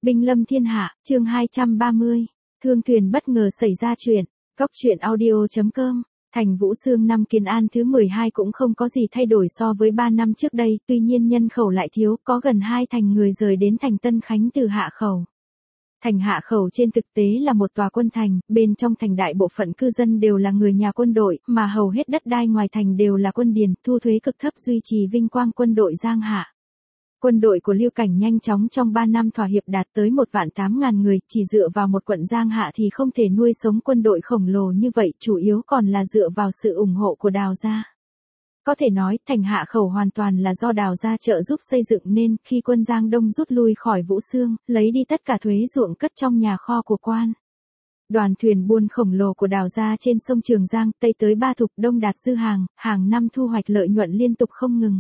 Binh lâm thiên hạ, chương 230. Thương thuyền bất ngờ xảy ra chuyện. Cóc truyện audio.com. Thành Vũ Xương năm Kiến An thứ 12 cũng không có gì thay đổi so với 3 năm trước đây, tuy nhiên nhân khẩu lại thiếu, có gần 2 thành người rời đến thành Tân Khánh từ Hạ Khẩu. Thành Hạ Khẩu trên thực tế là một tòa quân thành, bên trong thành đại bộ phận cư dân đều là người nhà quân đội, mà hầu hết đất đai ngoài thành đều là quân điền, thu thuế cực thấp duy trì vinh quang quân đội Giang Hạ. Quân đội của Lưu Cảnh nhanh chóng trong 3 năm thỏa hiệp đạt tới 1.800.000 người, chỉ dựa vào một quận Giang Hạ thì không thể nuôi sống quân đội khổng lồ như vậy, chủ yếu còn là dựa vào sự ủng hộ của Đào gia. Có thể nói, thành Hạ Khẩu hoàn toàn là do Đào gia trợ giúp xây dựng nên, khi quân Giang Đông rút lui khỏi Vũ Xương, lấy đi tất cả thuế ruộng cất trong nhà kho của quan. Đoàn thuyền buôn khổng lồ của Đào gia trên sông Trường Giang, Tây tới Ba Thục, Đông đạt dư hàng năm thu hoạch lợi nhuận liên tục không ngừng.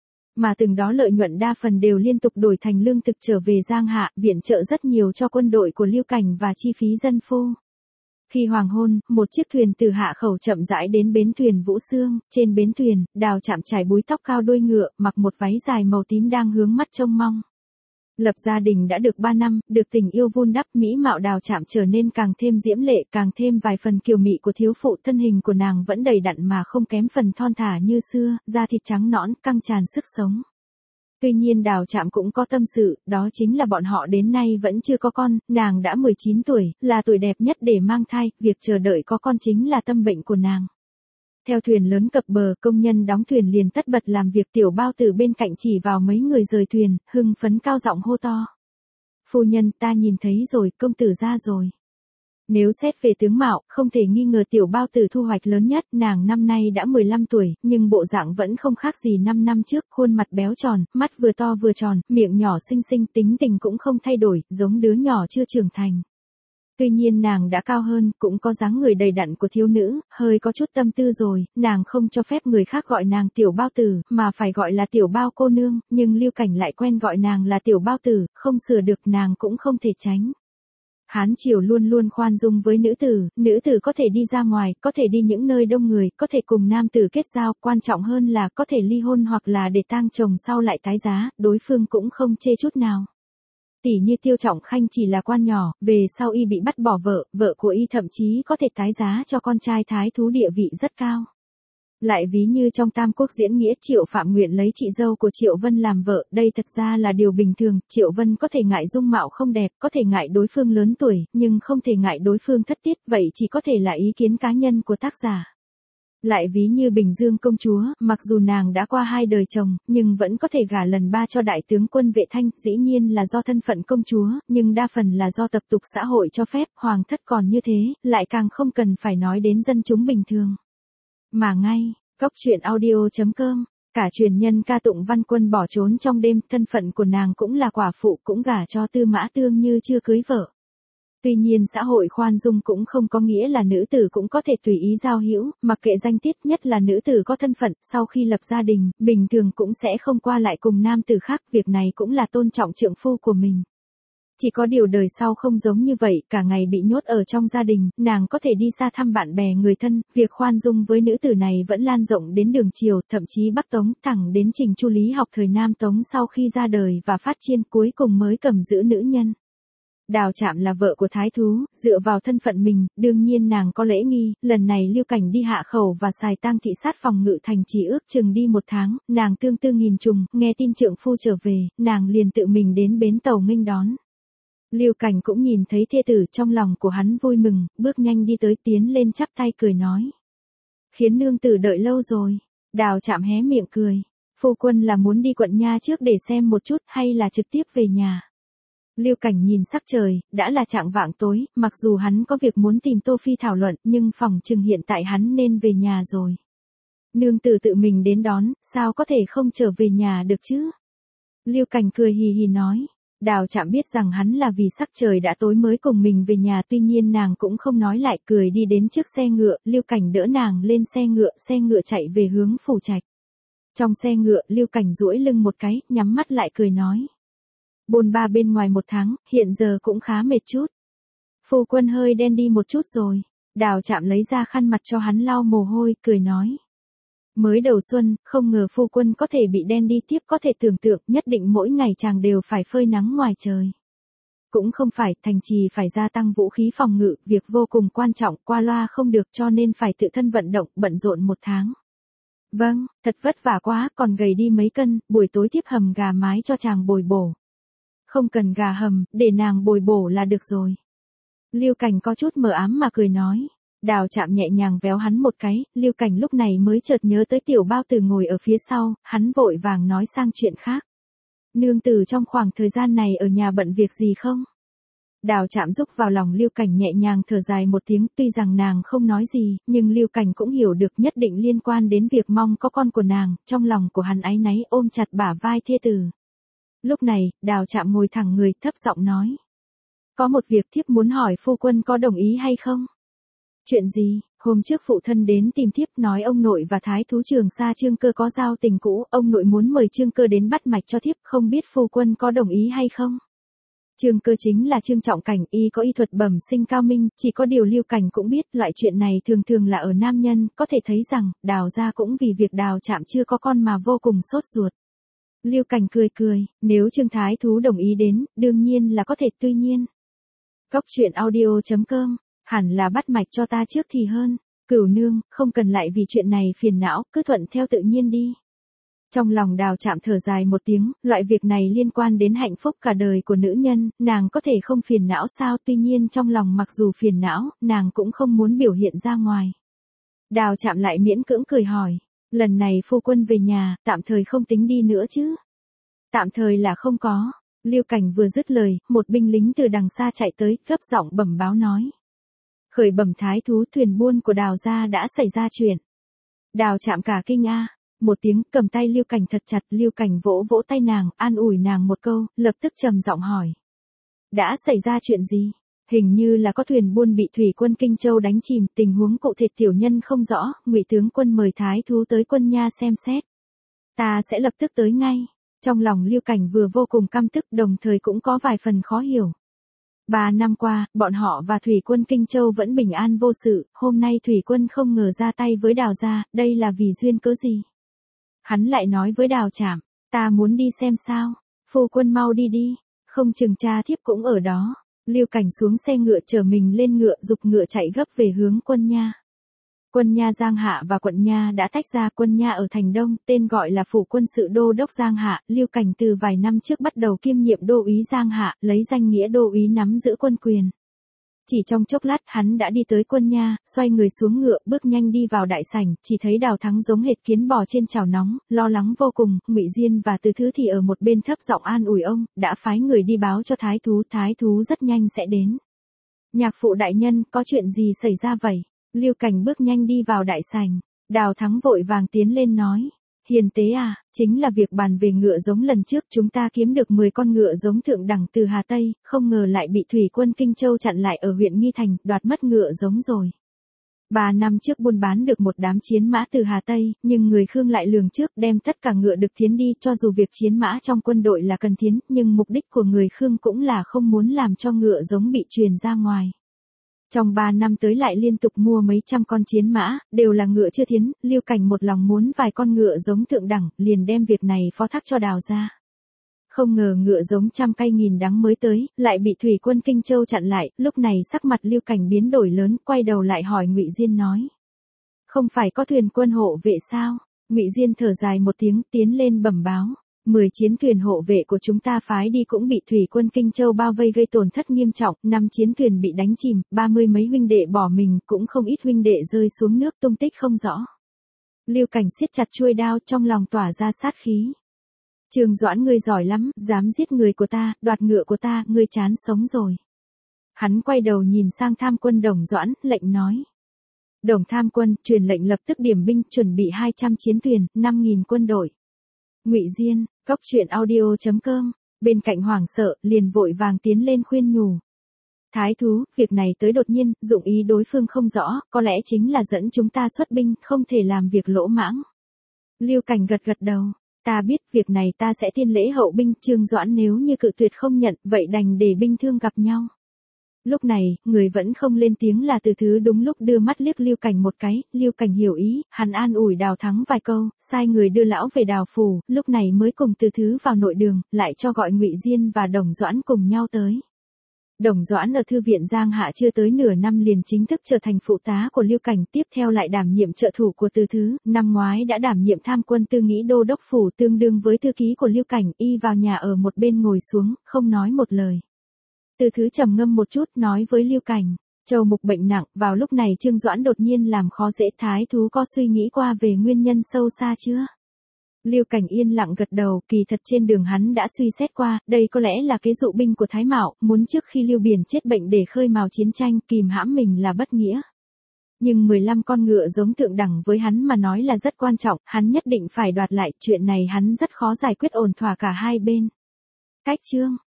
Mà từng đó lợi nhuận đa phần đều liên tục đổi thành lương thực trở về Giang Hạ, viện trợ rất nhiều cho quân đội của Lưu Cảnh và chi phí dân phu. Khi hoàng hôn, một chiếc thuyền từ Hạ Khẩu chậm rãi đến bến thuyền Vũ Xương, trên bến thuyền, Đào Trạm trải búi tóc cao đuôi ngựa, mặc một váy dài màu tím đang hướng mắt trông mong. Lập gia đình đã được 3 năm, được tình yêu vun đắp, mỹ mạo Đào Trạm trở nên càng thêm diễm lệ, càng thêm vài phần kiều mị của thiếu phụ, thân hình của nàng vẫn đầy đặn mà không kém phần thon thả như xưa, da thịt trắng nõn, căng tràn sức sống. Tuy nhiên Đào Trạm cũng có tâm sự, đó chính là bọn họ đến nay vẫn chưa có con, nàng đã 19 tuổi, là tuổi đẹp nhất để mang thai, việc chờ đợi có con chính là tâm bệnh của nàng. Theo thuyền lớn cập bờ, công nhân đóng thuyền liền tất bật làm việc, Tiểu Bao từ bên cạnh chỉ vào mấy người rời thuyền, hưng phấn cao giọng hô to. Phu nhân, ta nhìn thấy rồi, công tử ra rồi. Nếu xét về tướng mạo, không thể nghi ngờ Tiểu Bao Tử thu hoạch lớn nhất, nàng năm nay đã 15 tuổi, nhưng bộ dạng vẫn không khác gì 5 năm trước, khuôn mặt béo tròn, mắt vừa to vừa tròn, miệng nhỏ xinh xinh, tính tình cũng không thay đổi, giống đứa nhỏ chưa trưởng thành. Tuy nhiên nàng đã cao hơn, cũng có dáng người đầy đặn của thiếu nữ, hơi có chút tâm tư rồi, nàng không cho phép người khác gọi nàng Tiểu Bao Tử, mà phải gọi là Tiểu Bao cô nương, nhưng Lưu Cảnh lại quen gọi nàng là Tiểu Bao Tử, không sửa được nàng cũng không thể tránh. Hán triều luôn luôn khoan dung với nữ tử có thể đi ra ngoài, có thể đi những nơi đông người, có thể cùng nam tử kết giao, quan trọng hơn là có thể ly hôn hoặc là để tang chồng sau lại tái giá, đối phương cũng không chê chút nào. Tỷ như Tiêu Trọng Khanh chỉ là quan nhỏ, về sau y bị bắt bỏ vợ của y thậm chí có thể tái giá cho con trai thái thú, địa vị rất cao. Lại ví như trong Tam Quốc diễn nghĩa, Triệu Phạm nguyện lấy chị dâu của Triệu Vân làm vợ, đây thật ra là điều bình thường, Triệu Vân có thể ngại dung mạo không đẹp, có thể ngại đối phương lớn tuổi, nhưng không thể ngại đối phương thất tiết, vậy chỉ có thể là ý kiến cá nhân của tác giả. Lại ví như Bình Dương công chúa, mặc dù nàng đã qua 2 đời chồng, nhưng vẫn có thể gả lần 3 cho đại tướng quân Vệ Thanh, dĩ nhiên là do thân phận công chúa, nhưng đa phần là do tập tục xã hội cho phép, hoàng thất còn như thế, lại càng không cần phải nói đến dân chúng bình thường. Mà ngay, Cóc truyện audio.com, cả truyền nhân ca tụng Văn Quân bỏ trốn trong đêm, thân phận của nàng cũng là quả phụ, cũng gả cho Tư Mã Tương như chưa cưới vợ. Tuy nhiên xã hội khoan dung cũng không có nghĩa là nữ tử cũng có thể tùy ý giao hữu, mặc kệ danh tiết, nhất là nữ tử có thân phận, sau khi lập gia đình, bình thường cũng sẽ không qua lại cùng nam tử khác, việc này cũng là tôn trọng trượng phu của mình. Chỉ có điều đời sau không giống như vậy, cả ngày bị nhốt ở trong gia đình, nàng có thể đi xa thăm bạn bè người thân, việc khoan dung với nữ tử này vẫn lan rộng đến đường Triều, thậm chí Bắc Tống, thẳng đến Trình Chu Lý học thời Nam Tống sau khi ra đời và phát triển cuối cùng mới cầm giữ nữ nhân. Đào Trạm là vợ của thái thú, dựa vào thân phận mình, đương nhiên nàng có lễ nghi, lần này Lưu Cảnh đi Hạ Khẩu và xài tang thị sát phòng ngự thành chỉ ước chừng đi 1 tháng, nàng tương tư nghìn trùng, nghe tin trượng phu trở về, nàng liền tự mình đến bến tàu nghênh đón. Lưu Cảnh cũng nhìn thấy thê tử, trong lòng của hắn vui mừng, bước nhanh đi tới, tiến lên chắp tay cười nói. Khiến nương tử đợi lâu rồi. Đào Trạm hé miệng cười. Phu quân là muốn đi quận nha trước để xem một chút hay là trực tiếp về nhà? Lưu Cảnh nhìn sắc trời, đã là chạng vạng tối, mặc dù hắn có việc muốn tìm Tô Phi thảo luận, nhưng phỏng chừng hiện tại hắn nên về nhà rồi. Nương tử tự mình đến đón, sao có thể không trở về nhà được chứ? Lưu Cảnh cười hì hì nói. Đào Trạm biết rằng hắn là vì sắc trời đã tối mới cùng mình về nhà, tuy nhiên nàng cũng không nói lại, cười đi đến trước xe ngựa, Lưu Cảnh đỡ nàng lên xe ngựa chạy về hướng phủ trạch. Trong xe ngựa, Lưu Cảnh duỗi lưng một cái, nhắm mắt lại cười nói. Bôn ba bên ngoài 1 tháng, hiện giờ cũng khá mệt chút. Phu quân hơi đen đi một chút rồi. Đào Trạm lấy ra khăn mặt cho hắn lau mồ hôi, cười nói. Mới đầu xuân, không ngờ phu quân có thể bị đen đi tiếp, có thể tưởng tượng, nhất định mỗi ngày chàng đều phải phơi nắng ngoài trời. Cũng không phải, thành trì phải gia tăng vũ khí phòng ngự, việc vô cùng quan trọng, qua loa không được cho nên phải tự thân vận động, bận rộn 1 tháng. Vâng, thật vất vả quá, còn gầy đi mấy cân, buổi tối tiếp hầm gà mái cho chàng bồi bổ. Không cần gà hầm, để nàng bồi bổ là được rồi. Lưu Cảnh có chút mờ ám mà cười nói. Đào Trạm nhẹ nhàng véo hắn một cái, Lưu Cảnh lúc này mới chợt nhớ tới Tiểu Bao Tử ngồi ở phía sau, hắn vội vàng nói sang chuyện khác. Nương tử trong khoảng thời gian này ở nhà bận việc gì không? Đào Trạm rúc vào lòng Lưu Cảnh nhẹ nhàng thở dài một tiếng, tuy rằng nàng không nói gì, nhưng Lưu Cảnh cũng hiểu được nhất định liên quan đến việc mong có con của nàng, trong lòng của hắn áy náy ôm chặt bả vai thê tử. Lúc này, Đào Trạm ngồi thẳng người, thấp giọng nói. Có một việc thiếp muốn hỏi phu quân có đồng ý hay không? Chuyện gì? Hôm trước phụ thân đến tìm thiếp nói ông nội và thái thú Trường Sa Trương Cơ có giao tình cũ, ông nội muốn mời Trương Cơ đến bắt mạch cho thiếp, không biết phu quân có đồng ý hay không? Trương Cơ chính là Trương Trọng Cảnh, y có y thuật bẩm sinh cao minh, chỉ có điều Lưu Cảnh cũng biết loại chuyện này thường thường là ở nam nhân, có thể thấy rằng, Đào gia cũng vì việc Đào Trạm chưa có con mà vô cùng sốt ruột. Lưu Cảnh cười cười, nếu Trương Thái Thú đồng ý đến, đương nhiên là có thể, tuy nhiên. Cốc truyện audio.com, hẳn là bắt mạch cho ta trước thì hơn. Cửu nương, không cần lại vì chuyện này phiền não, cứ thuận theo tự nhiên đi. Trong lòng Đào Trạm thở dài một tiếng, loại việc này liên quan đến hạnh phúc cả đời của nữ nhân, nàng có thể không phiền não sao, tuy nhiên trong lòng mặc dù phiền não, nàng cũng không muốn biểu hiện ra ngoài. Đào Trạm lại miễn cưỡng cười hỏi, lần này phu quân về nhà, tạm thời không tính đi nữa chứ? Tạm thời là không có. Lưu Cảnh vừa dứt lời, một binh lính từ đằng xa chạy tới, gấp giọng bẩm báo nói. Khởi bẩm thái thú, thuyền buôn của Đào gia đã xảy ra chuyện. Đào Trạm cả kinh a. Một tiếng, cầm tay Lưu Cảnh thật chặt, Lưu Cảnh vỗ vỗ tay nàng, an ủi nàng một câu, lập tức trầm giọng hỏi. Đã xảy ra chuyện gì? Hình như là có thuyền buôn bị thủy quân Kinh Châu đánh chìm, tình huống cụ thể tiểu nhân không rõ, Ngụy tướng quân mời thái thú tới quân nha xem xét. Ta sẽ lập tức tới ngay. Trong lòng Lưu Cảnh vừa vô cùng căm tức, đồng thời cũng có vài phần khó hiểu. 3 năm qua, bọn họ và thủy quân Kinh Châu vẫn bình an vô sự, hôm nay thủy quân không ngờ ra tay với Đào gia, đây là vì duyên cớ gì? Hắn lại nói với Đào Trạm, ta muốn đi xem sao, phu quân mau đi đi, không chừng cha thiếp cũng ở đó. Lưu Cảnh xuống xe ngựa chở mình lên ngựa, giục ngựa chạy gấp về hướng quân nha. Quân nha Giang Hạ và quận nha đã tách ra, quân nha ở thành Đông, tên gọi là phủ quân sự đô đốc Giang Hạ, Lưu Cảnh từ vài năm trước bắt đầu kiêm nhiệm đô úy Giang Hạ, lấy danh nghĩa đô úy nắm giữ quân quyền. Chỉ trong chốc lát hắn đã đi tới quân nha, xoay người xuống ngựa, bước nhanh đi vào đại sảnh, chỉ thấy Đào Thắng giống hệt kiến bò trên chảo nóng, lo lắng vô cùng, Ngụy Diên và Từ Thứ thì ở một bên thấp giọng an ủi ông, đã phái người đi báo cho thái thú rất nhanh sẽ đến. Nhạc phụ đại nhân, có chuyện gì xảy ra vậy? Lưu Cảnh bước nhanh đi vào đại sảnh, Đào Thắng vội vàng tiến lên nói. Hiền tế à, chính là việc bàn về ngựa giống lần trước chúng ta kiếm được 10 con ngựa giống thượng đẳng từ Hà Tây, không ngờ lại bị thủy quân Kinh Châu chặn lại ở huyện Nghi Thành, đoạt mất ngựa giống rồi. 3 năm trước buôn bán được một đám chiến mã từ Hà Tây, nhưng người Khương lại lường trước đem tất cả ngựa được thiến đi, cho dù việc chiến mã trong quân đội là cần thiến, nhưng mục đích của người Khương cũng là không muốn làm cho ngựa giống bị truyền ra ngoài. Trong 3 năm tới lại liên tục mua mấy trăm con chiến mã, đều là ngựa chưa thiến, Lưu Cảnh một lòng muốn vài con ngựa giống thượng đẳng, liền đem việc này phó thác cho Đào gia. Không ngờ ngựa giống trăm cây nghìn đắng mới tới, lại bị thủy quân Kinh Châu chặn lại, lúc này sắc mặt Lưu Cảnh biến đổi lớn, quay đầu lại hỏi Ngụy Diên nói. Không phải có thuyền quân hộ vệ sao? Ngụy Diên thở dài một tiếng, tiến lên bẩm báo. 10 chiến thuyền hộ vệ của chúng ta phái đi cũng bị thủy quân Kinh Châu bao vây gây tổn thất nghiêm trọng, 5 chiến thuyền bị đánh chìm, 30 mấy huynh đệ bỏ mình, cũng không ít huynh đệ rơi xuống nước tung tích không rõ. Lưu Cảnh siết chặt chuôi đao, trong lòng tỏa ra sát khí. Trương Doãn ngươi giỏi lắm, dám giết người của ta, đoạt ngựa của ta, ngươi chán sống rồi. Hắn quay đầu nhìn sang Tham quân Đồng Doãn, lệnh nói. Đồng Tham quân, truyền lệnh lập tức điểm binh, chuẩn bị 200 chiến thuyền, 5.000 quân đội. Ngụy Diên, cốc truyện audio.com, bên cạnh hoảng sợ, liền vội vàng tiến lên khuyên nhủ. Thái thú, việc này tới đột nhiên, dụng ý đối phương không rõ, có lẽ chính là dẫn chúng ta xuất binh, không thể làm việc lỗ mãng. Lưu Cảnh gật gật đầu, ta biết việc này ta sẽ tiên lễ hậu binh, Trương Doãn nếu như cự tuyệt không nhận, vậy đành để binh thương gặp nhau. Lúc này, người vẫn không lên tiếng là Từ Thứ đúng lúc đưa mắt liếc Lưu Cảnh một cái, Lưu Cảnh hiểu ý, hắn an ủi Đào Thắng vài câu, sai người đưa lão về Đào phủ, lúc này mới cùng Từ Thứ vào nội đường, lại cho gọi Ngụy Diên và Đồng Doãn cùng nhau tới. Đồng Doãn ở thư viện Giang Hạ chưa tới nửa năm liền chính thức trở thành phụ tá của Lưu Cảnh, tiếp theo lại đảm nhiệm trợ thủ của Từ Thứ, năm ngoái đã đảm nhiệm tham quân tư nghĩ đô đốc phủ tương đương với thư ký của Lưu Cảnh, y vào nhà ở một bên ngồi xuống, không nói một lời. Từ Thứ trầm ngâm một chút nói với Lưu Cảnh, Châu Mục bệnh nặng, vào lúc này Trương Doãn đột nhiên làm khó dễ, Thái thú có suy nghĩ qua về nguyên nhân sâu xa chưa? Lưu Cảnh yên lặng gật đầu, kỳ thật trên đường hắn đã suy xét qua, đây có lẽ là kế dụ binh của Thái Mạo, muốn trước khi Lưu Biển chết bệnh để khơi mào chiến tranh, kìm hãm mình là bất nghĩa. Nhưng 15 con ngựa giống thượng đẳng với hắn mà nói là rất quan trọng, hắn nhất định phải đoạt lại, chuyện này hắn rất khó giải quyết ổn thỏa cả hai bên. Cách chương